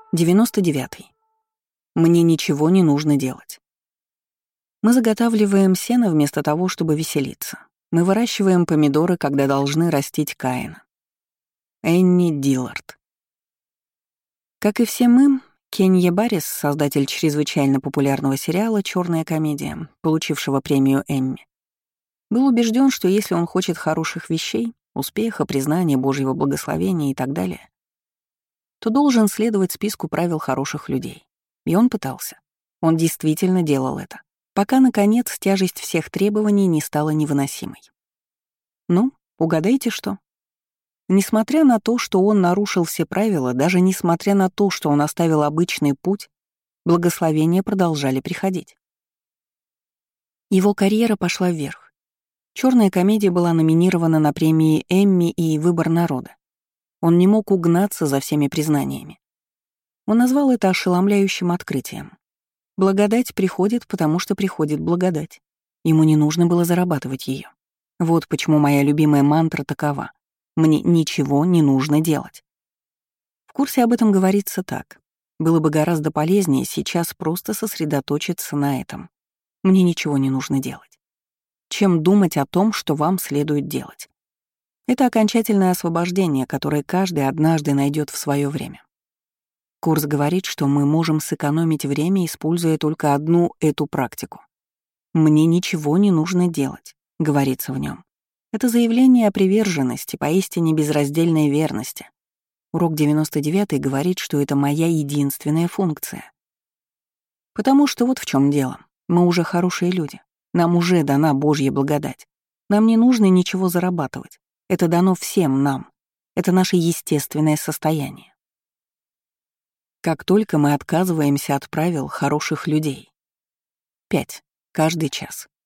99. Мне ничего не нужно делать. Мы заготавливаем сено вместо того, чтобы веселиться. Мы выращиваем помидоры, когда должны растить Каина. Энни Диллард. Как и все мы, Кенья Баррис, создатель чрезвычайно популярного сериала «Черная комедия», получившего премию Эмми, был убежден, что если он хочет хороших вещей, успеха, признания, Божьего благословения и так далее, то должен следовать списку правил хороших людей. И он пытался. Он действительно делал это, пока, наконец, тяжесть всех требований не стала невыносимой. Ну, угадайте что? Несмотря на то, что он нарушил все правила, даже несмотря на то, что он оставил обычный путь, благословения продолжали приходить. Его карьера пошла вверх. «Черная комедия» была номинирована на премии Эмми и «Выбор народа». Он не мог угнаться за всеми признаниями. Он назвал это ошеломляющим открытием. Благодать приходит, потому что приходит благодать. Ему не нужно было зарабатывать ее. Вот почему моя любимая мантра такова: мне ничего не нужно делать. В курсе об этом говорится так. Было бы гораздо полезнее сейчас просто сосредоточиться на этом. Мне ничего не нужно делать. Чем думать о том, что вам следует делать. Это окончательное освобождение, которое каждый однажды найдет в свое время. Курс говорит, что мы можем сэкономить время, используя только одну эту практику. «Мне ничего не нужно делать», — говорится в нем. Это заявление о приверженности, поистине безраздельной верности. Урок 99 говорит, что это моя единственная функция. Потому что вот в чем дело. Мы уже хорошие люди. Нам уже дана Божья благодать. Нам не нужно ничего зарабатывать. Это дано всем нам. Это наше естественное состояние. Как только мы отказываемся от правил хороших людей. 5. Каждый час.